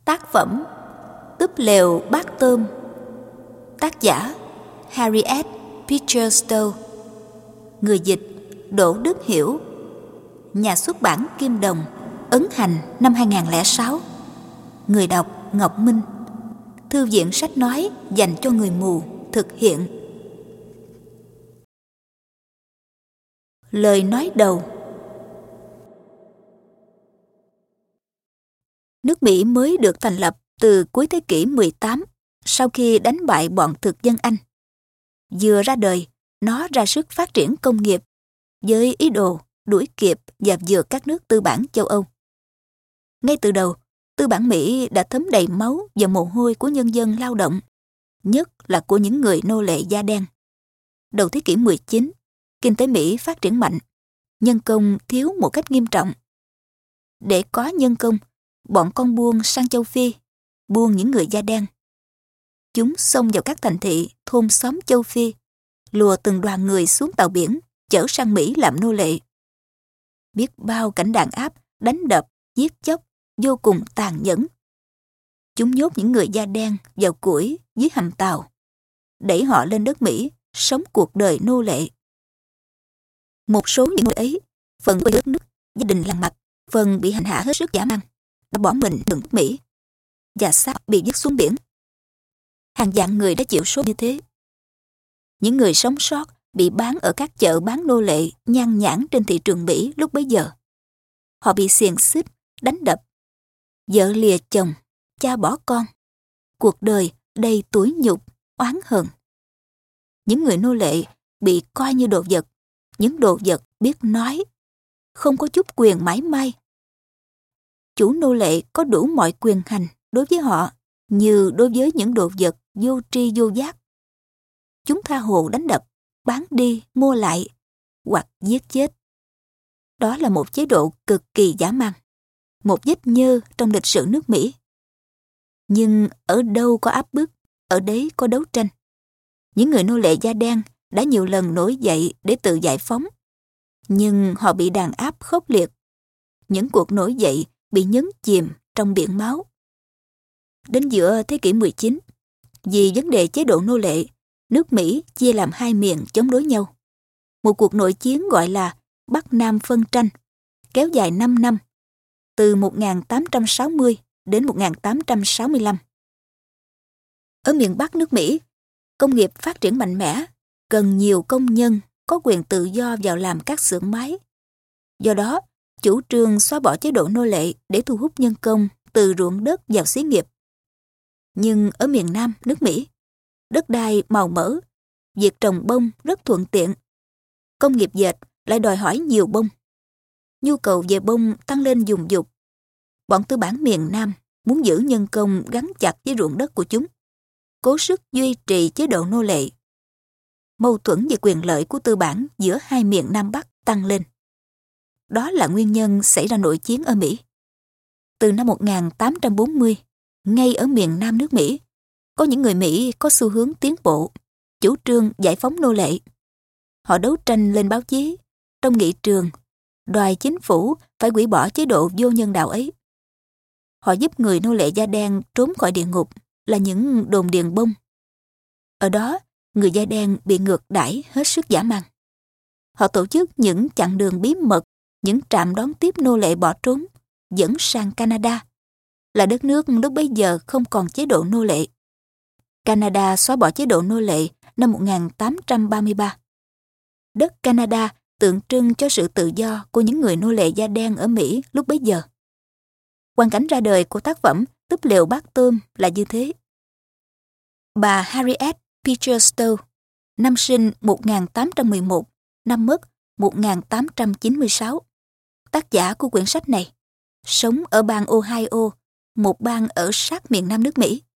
Tác phẩm Túp lều bát tôm. Tác giả Harriet Beecher Stowe. Người dịch Đỗ Đức Hiểu. Nhà xuất bản Kim Đồng, ấn hành năm 2006. Người đọc Ngọc Minh. Thư viện sách nói dành cho người mù thực hiện. Lời nói đầu. Nước Mỹ mới được thành lập từ cuối thế kỷ 18 sau khi đánh bại bọn thực dân Anh. Vừa ra đời, nó ra sức phát triển công nghiệp với ý đồ đuổi kịp và vượt các nước tư bản châu Âu. Ngay từ đầu, tư bản Mỹ đã thấm đầy máu và mồ hôi của nhân dân lao động, nhất là của những người nô lệ da đen. Đầu thế kỷ 19, kinh tế Mỹ phát triển mạnh, nhân công thiếu một cách nghiêm trọng. Để có nhân công, bọn con buôn sang châu Phi, buôn những người da đen. Chúng xông vào các thành thị, thôn xóm châu Phi, lùa từng đoàn người xuống tàu biển, chở sang Mỹ làm nô lệ. Biết bao cảnh đàn áp, đánh đập, giết chóc, vô cùng tàn nhẫn. Chúng nhốt những người da đen vào củi dưới hầm tàu, đẩy họ lên đất Mỹ, sống cuộc đời nô lệ. Một số những người ấy, phần quê đất nước, gia đình lằn mặt, phần bị hành hạ hết sức dã man, đã bỏ mình đường nước Mỹ, và xác bị vứt xuống biển. Hàng vạn người đã chịu số như thế. Những người sống sót bị bán ở các chợ bán nô lệ nhan nhản trên thị trường Mỹ lúc bấy giờ. Họ bị xiềng xích, đánh đập, vợ lìa chồng, cha bỏ con, cuộc đời đầy tủi nhục, oán hờn. Những người nô lệ bị coi như đồ vật, những đồ vật biết nói, không có chút quyền mãi may. Chủ nô lệ có đủ mọi quyền hành đối với họ như đối với những đồ vật vô tri vô giác. Chúng tha hồ đánh đập, bán đi, mua lại, hoặc giết chết. Đó là một chế độ cực kỳ dã man, một vết nhơ trong lịch sử nước Mỹ. Nhưng ở đâu có áp bức, ở đấy có đấu tranh. Những người nô lệ da đen đã nhiều lần nổi dậy để tự giải phóng, nhưng họ bị đàn áp khốc liệt. Những cuộc nổi dậy bị nhấn chìm trong biển máu. Đến giữa thế kỷ 19, vì vấn đề chế độ nô lệ, nước Mỹ chia làm hai miền chống đối nhau. Một cuộc nội chiến gọi là Bắc Nam phân tranh, kéo dài 5 năm, từ 1860 đến 1865. Ở miền Bắc nước Mỹ, công nghiệp phát triển mạnh mẽ, cần nhiều công nhân có quyền tự do vào làm các xưởng máy. Do đó, chủ trương xóa bỏ chế độ nô lệ để thu hút nhân công từ ruộng đất vào xí nghiệp. Nhưng ở miền Nam nước Mỹ, đất đai màu mỡ, việc trồng bông rất thuận tiện. Công nghiệp dệt lại đòi hỏi nhiều bông. Nhu cầu về bông tăng lên dùng dục. Bọn tư bản miền Nam muốn giữ nhân công gắn chặt với ruộng đất của chúng, cố sức duy trì chế độ nô lệ. Mâu thuẫn về quyền lợi của tư bản giữa hai miền Nam Bắc tăng lên. Đó là nguyên nhân xảy ra nội chiến ở Mỹ. Từ năm 1840, ngay ở miền Nam nước Mỹ, có những người Mỹ có xu hướng tiến bộ, chủ trương giải phóng nô lệ. Họ đấu tranh lên báo chí, trong nghị trường, đòi chính phủ phải hủy bỏ chế độ vô nhân đạo ấy. Họ giúp người nô lệ da đen trốn khỏi địa ngục là những đồn điền bông. Ở đó, người da đen bị ngược đãi hết sức dã man. Họ tổ chức những chặng đường bí mật, những trạm đón tiếp nô lệ bỏ trốn, dẫn sang Canada, là đất nước lúc bấy giờ không còn chế độ nô lệ. Canada xóa bỏ chế độ nô lệ năm 1833. Đất Canada tượng trưng cho sự tự do của những người nô lệ da đen ở Mỹ lúc bấy giờ. Hoàn cảnh ra đời của tác phẩm Túp lều bát tôm là như thế. Bà Harriet Beecher Stowe, năm sinh 1811, năm mất 1896. Tác giả của quyển sách này, sống ở bang Ohio, một bang ở sát miền Nam nước Mỹ,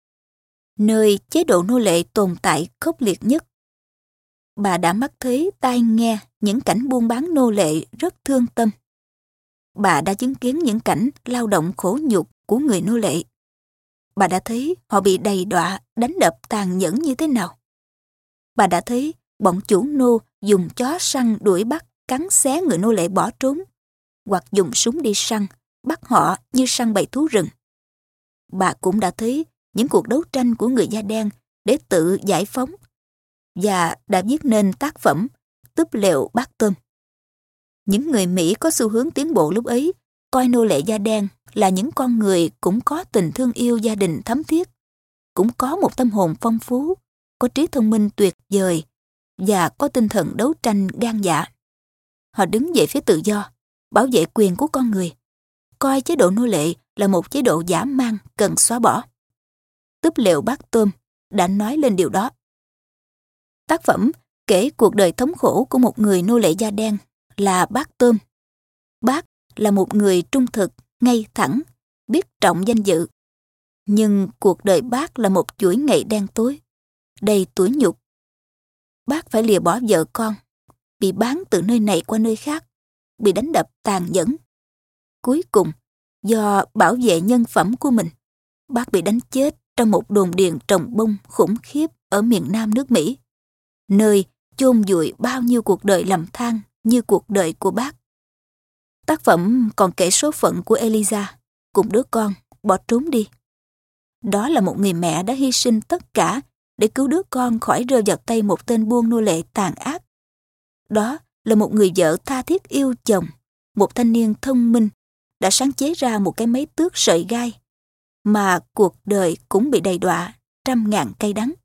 nơi chế độ nô lệ tồn tại khốc liệt nhất. Bà đã mắt thấy tai nghe những cảnh buôn bán nô lệ rất thương tâm. Bà đã chứng kiến những cảnh lao động khổ nhục của người nô lệ. Bà đã thấy họ bị đầy đọa, đánh đập tàn nhẫn như thế nào. Bà đã thấy bọn chủ nô dùng chó săn đuổi bắt, cắn xé người nô lệ bỏ trốn, hoặc dùng súng đi săn, bắt họ như săn bầy thú rừng. bà cũng đã thấy những cuộc đấu tranh của người da đen để tự giải phóng và đã viết nên tác phẩm Túp lều bát tôm. Những người Mỹ có xu hướng tiến bộ lúc ấy coi nô lệ da đen là những con người cũng có tình thương yêu gia đình thấm thiết, cũng có một tâm hồn phong phú, có trí thông minh tuyệt vời và có tinh thần đấu tranh gan dạ. Họ đứng về phía tự do, bảo vệ quyền của con người, coi chế độ nô lệ là một chế độ dã man cần xóa bỏ. Túp lều bát tôm đã nói lên điều đó. Tác phẩm kể cuộc đời thống khổ của một người nô lệ da đen là Bát Tôm. Bác là một người trung thực, ngay thẳng, biết trọng danh dự. Nhưng cuộc đời bác là một chuỗi ngày đen tối, đầy tủi nhục. Bác phải lìa bỏ vợ con, bị bán từ nơi này qua nơi khác, bị đánh đập tàn nhẫn. Cuối cùng, do bảo vệ nhân phẩm của mình, bác bị đánh chết trong một đồn điền trồng bông khủng khiếp ở miền Nam nước Mỹ, nơi chôn vùi bao nhiêu cuộc đời lầm than như cuộc đời của bác. Tác phẩm còn kể số phận của Eliza cùng đứa con bỏ trốn đi. Đó là một người mẹ đã hy sinh tất cả để cứu đứa con khỏi rơi vào tay một tên buôn nô lệ tàn ác. Đó là một người vợ tha thiết yêu chồng, một thanh niên thông minh đã sáng chế ra một cái máy tước sợi gai, mà cuộc đời cũng bị đầy đọa trăm ngàn cay đắng.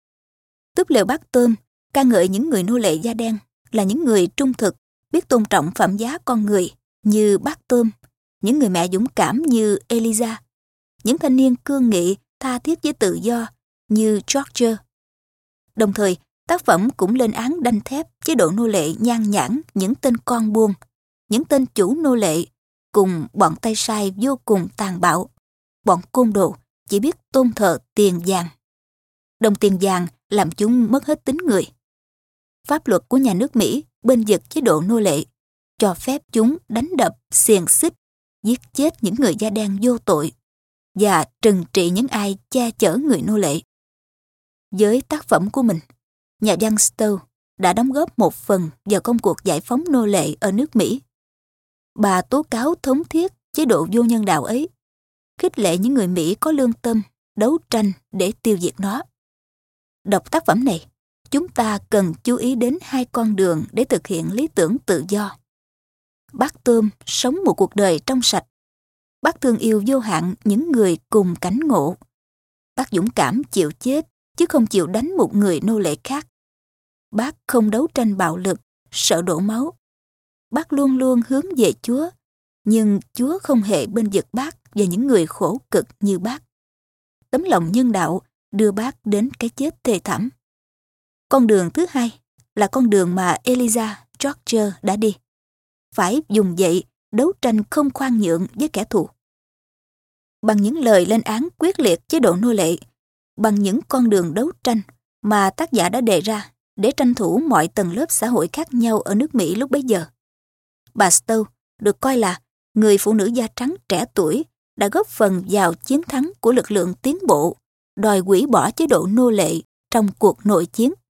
Túp lều bát tôm ca ngợi những người nô lệ da đen là những người trung thực, biết tôn trọng phẩm giá con người như Bát Tôm, những người mẹ dũng cảm như Eliza, những thanh niên cương nghị, tha thiết với tự do như George. Đồng thời, tác phẩm cũng lên án đanh thép chế độ nô lệ nhan nhản những tên con buôn, những tên chủ nô lệ, cùng bọn tay sai vô cùng tàn bạo, bọn côn đồ chỉ biết tôn thờ tiền vàng. Đồng tiền vàng làm chúng mất hết tính người. Pháp luật của nhà nước Mỹ bên vực chế độ nô lệ, cho phép chúng đánh đập, xiềng xích, giết chết những người da đen vô tội và trừng trị những ai che chở người nô lệ. Với tác phẩm của mình, nhà văn Stowe đã đóng góp một phần vào công cuộc giải phóng nô lệ ở nước Mỹ. Bà tố cáo thống thiết chế độ vô nhân đạo ấy, khích lệ những người Mỹ có lương tâm đấu tranh để tiêu diệt nó. Đọc tác phẩm này, chúng ta cần chú ý đến hai con đường để thực hiện lý tưởng tự do. Bát Tôm sống một cuộc đời trong sạch. Bác thương yêu vô hạn những người cùng cảnh ngộ. Bác dũng cảm chịu chết, chứ không chịu đánh một người nô lệ khác. Bác không đấu tranh bạo lực, sợ đổ máu. Bác luôn luôn hướng về Chúa, nhưng Chúa không hề bên vực bác và những người khổ cực như bác. Tấm lòng nhân đạo đưa bác đến cái chết thê thảm. Con đường thứ hai là con đường mà Eliza George đã đi. Phải dùng dậy đấu tranh không khoan nhượng với kẻ thù. Bằng những lời lên án quyết liệt chế độ nô lệ, bằng những con đường đấu tranh mà tác giả đã đề ra để tranh thủ mọi tầng lớp xã hội khác nhau ở nước Mỹ lúc bấy giờ. Bà Stowe được coi là người phụ nữ da trắng trẻ tuổi đã góp phần vào chiến thắng của lực lượng tiến bộ, đòi hủy bỏ chế độ nô lệ trong cuộc nội chiến.